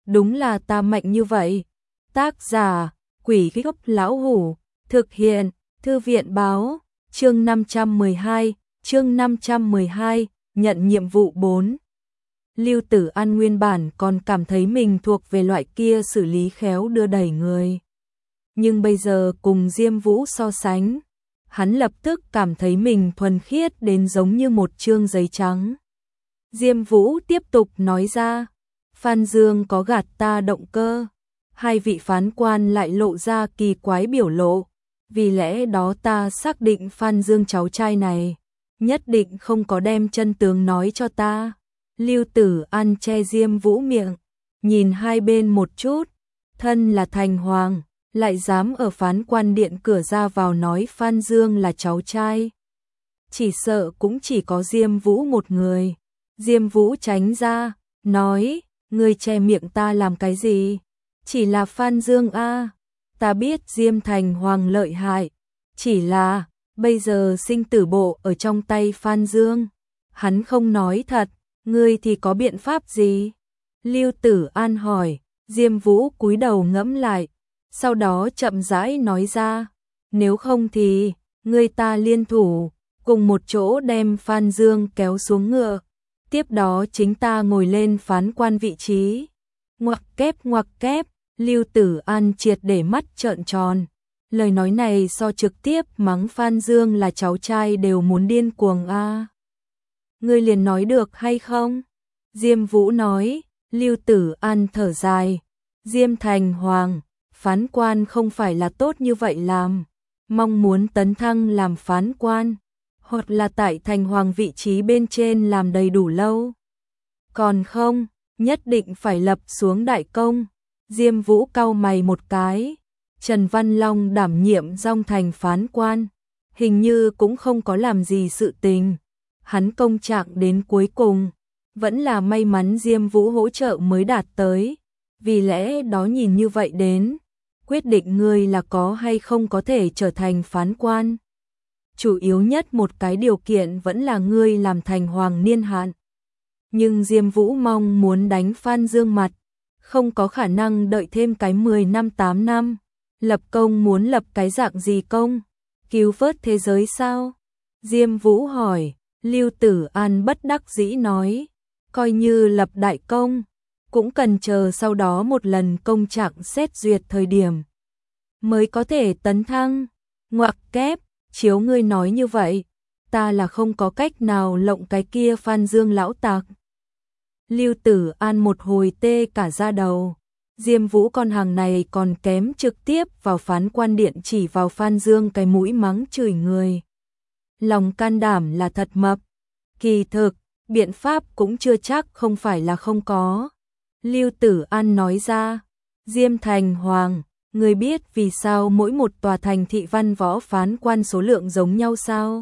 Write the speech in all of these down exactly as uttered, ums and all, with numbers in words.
đúng là ta mạnh như vậy. Tác giả, Quỷ Gốc Lão Hủ, thực hiện, Thư viện báo, chương năm trăm mười hai, chương năm trăm mười hai, nhận nhiệm vụ bốn. Lưu Tử An nguyên bản còn cảm thấy mình thuộc về loại kia xử lý khéo đưa đẩy người. Nhưng bây giờ cùng Diêm Vũ so sánh, hắn lập tức cảm thấy mình thuần khiết đến giống như một chương giấy trắng. Diêm Vũ tiếp tục nói ra, Phan Dương có gạt ta động cơ. Hai vị phán quan lại lộ ra kỳ quái biểu lộ, vì lẽ đó ta xác định Phan Dương cháu trai này nhất định không có đem chân tướng nói cho ta. Lưu Tử An che Diêm Vũ miệng, nhìn hai bên một chút, thân là thành hoàng, lại dám ở phán quan điện cửa ra vào nói Phan Dương là cháu trai. Chỉ sợ cũng chỉ có Diêm Vũ một người. Diêm Vũ tránh ra, nói, ngươi che miệng ta làm cái gì? Chỉ là Phan Dương a, ta biết Diêm Thành Hoàng lợi hại, chỉ là bây giờ sinh tử bộ ở trong tay Phan Dương, hắn không nói thật, ngươi thì có biện pháp gì? Lưu Tử An hỏi. Diêm Vũ cúi đầu ngẫm lại, sau đó chậm rãi nói ra, nếu không thì ngươi ta liên thủ, cùng một chỗ đem Phan Dương kéo xuống ngựa, tiếp đó chính ta ngồi lên phán quan vị trí. Ngoặc kép ngoặc kép, Lưu Tử An triệt để mắt trợn tròn. Lời nói này so trực tiếp mắng Phan Dương là cháu trai đều muốn điên cuồng a. À. Ngươi liền nói được hay không? Diêm Vũ nói. Lưu Tử An thở dài. Diêm Thành Hoàng, phán quan không phải là tốt như vậy làm. Mong muốn tấn thăng làm phán quan, hoặc là tại Thành Hoàng vị trí bên trên làm đầy đủ lâu. Còn không, nhất định phải lập xuống đại công. Diêm Vũ cau mày một cái. Trần Văn Long đảm nhiệm Dong Thành phán quan, hình như cũng không có làm gì sự tình. Hắn công trạng đến cuối cùng, vẫn là may mắn Diêm Vũ hỗ trợ mới đạt tới. Vì lẽ đó nhìn như vậy đến, quyết định ngươi là có hay không có thể trở thành phán quan. Chủ yếu nhất một cái điều kiện vẫn là ngươi làm thành hoàng niên hạn. Nhưng Diêm Vũ mong muốn đánh Phan Dương mặt, không có khả năng đợi thêm cái mười năm tám năm. Lập công muốn lập cái dạng gì công? Cứu vớt thế giới sao? Diêm Vũ hỏi. Lưu Tử An bất đắc dĩ nói, coi như lập đại công, cũng cần chờ sau đó một lần công trạng xét duyệt thời điểm mới có thể tấn thăng. Ngoặc kép, chiếu ngươi nói như vậy, ta là không có cách nào lộng cái kia Phan Dương lão tặc. Lưu Tử An một hồi tê cả da đầu. Diêm Vũ con hàng này còn kém trực tiếp vào phán quan điện chỉ vào Phan Dương cái mũi mắng chửi người. Lòng can đảm là thật mập. Kỳ thực, biện pháp cũng chưa chắc không phải là không có. Lưu Tử An nói ra, Diêm Thành Hoàng, người biết vì sao mỗi một tòa thành thị văn võ phán quan số lượng giống nhau sao?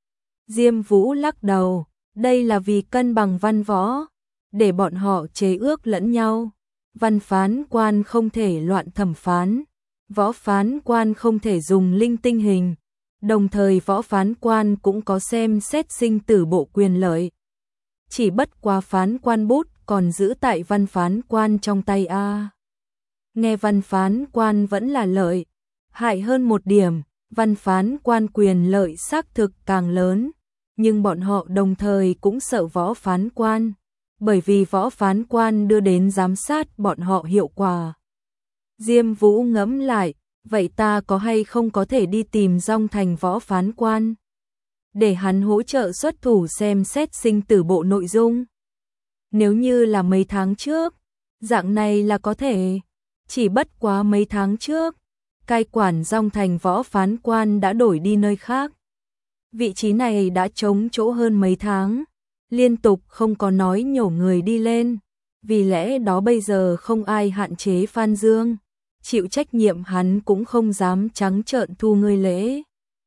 Diêm Vũ lắc đầu, đây là vì cân bằng văn võ, để bọn họ chế ước lẫn nhau. Văn phán quan không thể loạn thẩm phán, võ phán quan không thể dùng linh tinh hình, đồng thời võ phán quan cũng có xem xét sinh tử bộ quyền lợi. Chỉ bất quá phán quan bút còn giữ tại văn phán quan trong tay a. Nghe văn phán quan vẫn là lợi, hại hơn một điểm, văn phán quan quyền lợi xác thực càng lớn, nhưng bọn họ đồng thời cũng sợ võ phán quan. Bởi vì võ phán quan đưa đến giám sát bọn họ hiệu quả. Diêm Vũ ngẫm lại, vậy ta có hay không có thể đi tìm Dong Thành võ phán quan, để hắn hỗ trợ xuất thủ xem xét sinh tử bộ nội dung? Nếu như là mấy tháng trước, dạng này là có thể, chỉ bất quá mấy tháng trước, cai quản Dong Thành võ phán quan đã đổi đi nơi khác. Vị trí này đã trống chỗ hơn mấy tháng. Liên tục không có nói nhổ người đi lên, vì lẽ đó bây giờ không ai hạn chế Phan Dương, chịu trách nhiệm hắn cũng không dám trắng trợn thu ngươi lễ.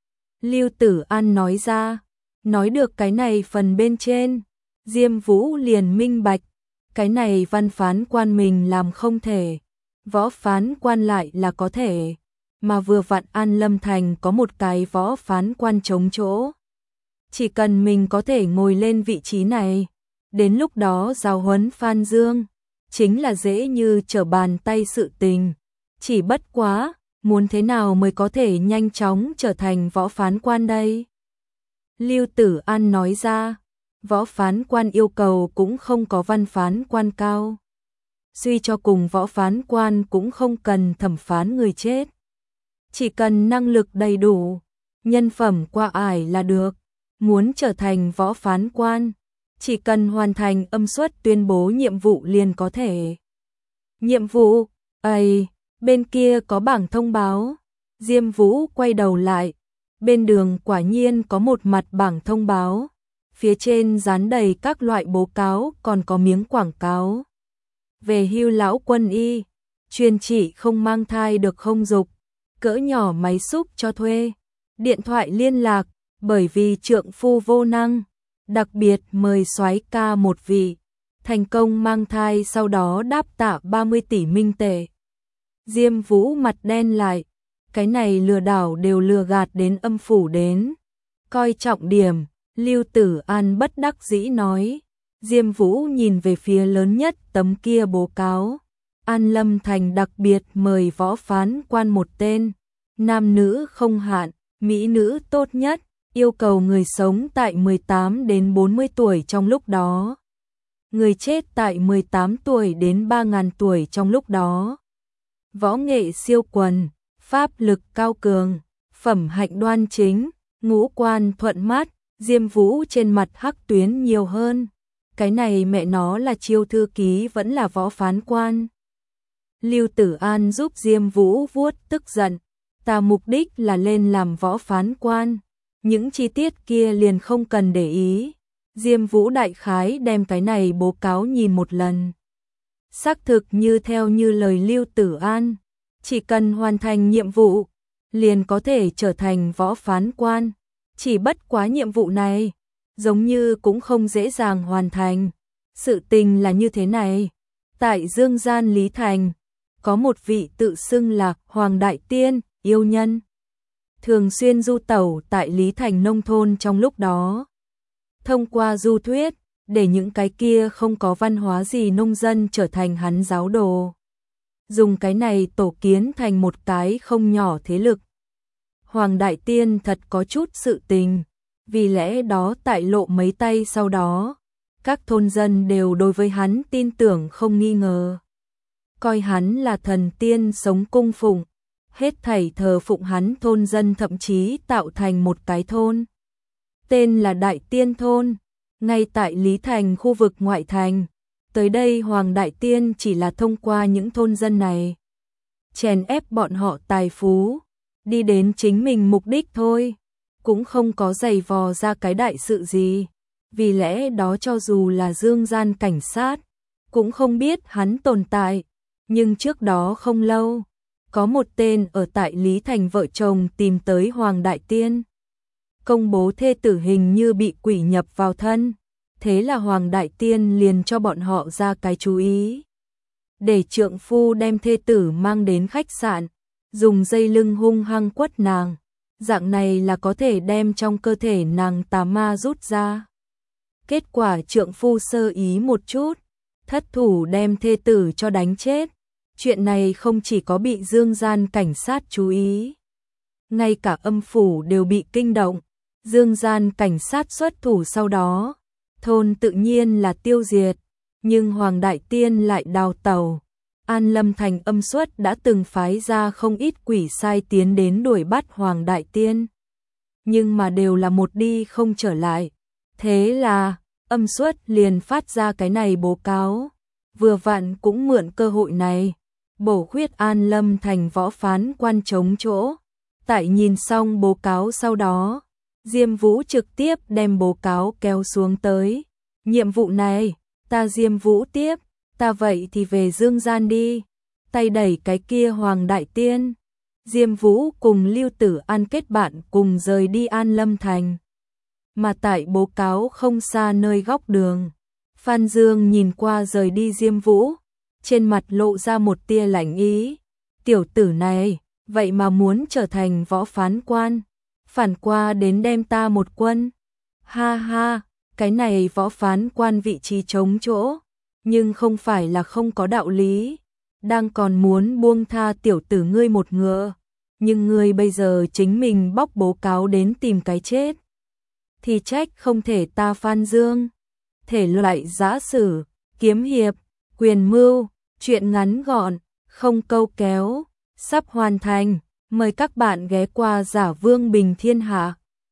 Lưu Tử An nói ra, nói được cái này phần bên trên, Diêm Vũ liền minh bạch, cái này văn phán quan mình làm không thể, võ phán quan lại là có thể, mà vừa vặn An Lâm Thành có một cái võ phán quan trống chỗ. Chỉ cần mình có thể ngồi lên vị trí này, đến lúc đó giáo huấn Phan Dương, chính là dễ như trở bàn tay sự tình. Chỉ bất quá, muốn thế nào mới có thể nhanh chóng trở thành võ phán quan đây? Lưu Tử An nói ra, võ phán quan yêu cầu cũng không có văn phán quan cao. Suy cho cùng võ phán quan cũng không cần thẩm phán người chết. Chỉ cần năng lực đầy đủ, nhân phẩm qua ải là được. Muốn trở thành võ phán quan, chỉ cần hoàn thành âm suất tuyên bố nhiệm vụ liền có thể. Nhiệm vụ, ây, bên kia có bảng thông báo. Diêm Vũ quay đầu lại, bên đường quả nhiên có một mặt bảng thông báo. Phía trên dán đầy các loại bố cáo còn có miếng quảng cáo. Về hưu lão quân y, chuyên chỉ không mang thai được không dục, cỡ nhỏ máy xúc cho thuê, điện thoại liên lạc, bởi vì trượng phu vô năng, đặc biệt mời soái ca một vị, thành công mang thai sau đó đáp tạ ba mươi tỷ minh tệ. Diêm Vũ mặt đen lại, cái này lừa đảo đều lừa gạt đến âm phủ đến. Coi trọng điểm, Lưu Tử An bất đắc dĩ nói. Diêm Vũ nhìn về phía lớn nhất tấm kia bố cáo. An Lâm Thành đặc biệt mời võ phán quan một tên, nam nữ không hạn, mỹ nữ tốt nhất, yêu cầu người sống tại mười tám đến bốn mươi tuổi trong lúc đó. Người chết tại mười tám tuổi đến ba nghìn tuổi trong lúc đó. Võ nghệ siêu quần, pháp lực cao cường, phẩm hạnh đoan chính, ngũ quan thuận mắt. Diêm Vũ trên mặt hắc tuyến nhiều hơn. Cái này mẹ nó là chiêu thư ký vẫn là võ phán quan. Lưu Tử An giúp Diêm Vũ vuốt tức giận. Ta mục đích là lên làm võ phán quan. Những chi tiết kia liền không cần để ý. Diêm Vũ đại khái đem cái này bố cáo nhìn một lần. Xác thực như theo như lời Lưu Tử An. Chỉ cần hoàn thành nhiệm vụ, liền có thể trở thành võ phán quan. Chỉ bất quá nhiệm vụ này, giống như cũng không dễ dàng hoàn thành. Sự tình là như thế này. Tại Dương Gian Lý Thành, có một vị tự xưng là Hoàng Đại Tiên, yêu nhân. Thường xuyên du tẩu tại Lý Thành nông thôn trong lúc đó. Thông qua du thuyết, để những cái kia không có văn hóa gì nông dân trở thành hắn giáo đồ. Dùng cái này tổ kiến thành một cái không nhỏ thế lực. Hoàng Đại Tiên thật có chút sự tình, vì lẽ đó tại lộ mấy tay sau đó, các thôn dân đều đối với hắn tin tưởng không nghi ngờ. Coi hắn là thần tiên sống cung phụng, hết thảy thờ phụng hắn thôn dân thậm chí tạo thành một cái thôn. Tên là Đại Tiên Thôn, ngay tại Lý Thành khu vực ngoại thành. Tới đây Hoàng Đại Tiên chỉ là thông qua những thôn dân này, chèn ép bọn họ tài phú, đi đến chính mình mục đích thôi, cũng không có giày vò ra cái đại sự gì. Vì lẽ đó cho dù là Dương Gian cảnh sát, cũng không biết hắn tồn tại. Nhưng trước đó không lâu, có một tên ở tại Lý Thành vợ chồng tìm tới Hoàng Đại Tiên. Công bố thê tử hình như bị quỷ nhập vào thân. Thế là Hoàng Đại Tiên liền cho bọn họ ra cái chú ý. Để trượng phu đem thê tử mang đến khách sạn, dùng dây lưng hung hăng quất nàng. Dạng này là có thể đem trong cơ thể nàng tà ma rút ra. Kết quả trượng phu sơ ý một chút, thất thủ đem thê tử cho đánh chết. Chuyện này không chỉ có bị Dương Gian cảnh sát chú ý, ngay cả âm phủ đều bị kinh động. Dương Gian cảnh sát xuất thủ sau đó, thôn tự nhiên là tiêu diệt, nhưng Hoàng Đại Tiên lại đào tẩu. An Lâm Thành âm suất đã từng phái ra không ít quỷ sai tiến đến đuổi bắt Hoàng Đại Tiên, nhưng mà đều là một đi không trở lại. Thế là âm suất liền phát ra cái này bố cáo, vừa vặn cũng mượn cơ hội này bổ khuyết An Lâm Thành võ phán quan chống chỗ. Tại nhìn xong bố cáo sau đó, Diêm Vũ trực tiếp đem bố cáo kéo xuống tới. Nhiệm vụ này, ta Diêm Vũ tiếp, ta vậy thì về Dương Gian đi. Tay đẩy cái kia Hoàng Đại Tiên. Diêm Vũ cùng Lưu Tử An kết bạn cùng rời đi An Lâm Thành. Mà tại bố cáo không xa nơi góc đường, Phan Dương nhìn qua rời đi Diêm Vũ, trên mặt lộ ra một tia lạnh ý. Tiểu tử này, vậy mà muốn trở thành võ phán quan, phản qua đến đem ta một quân. Ha ha, cái này võ phán quan vị trí trống chỗ, nhưng không phải là không có đạo lý, đang còn muốn buông tha tiểu tử ngươi một ngựa, nhưng ngươi bây giờ chính mình bóc bố cáo đến tìm cái chết, thì trách không thể ta Phan Dương. Thể loại giã sử, kiếm hiệp, quyền mưu, truyện ngắn gọn, không câu kéo, sắp hoàn thành, mời các bạn ghé qua Giả Vương Bình Thiên Hạ.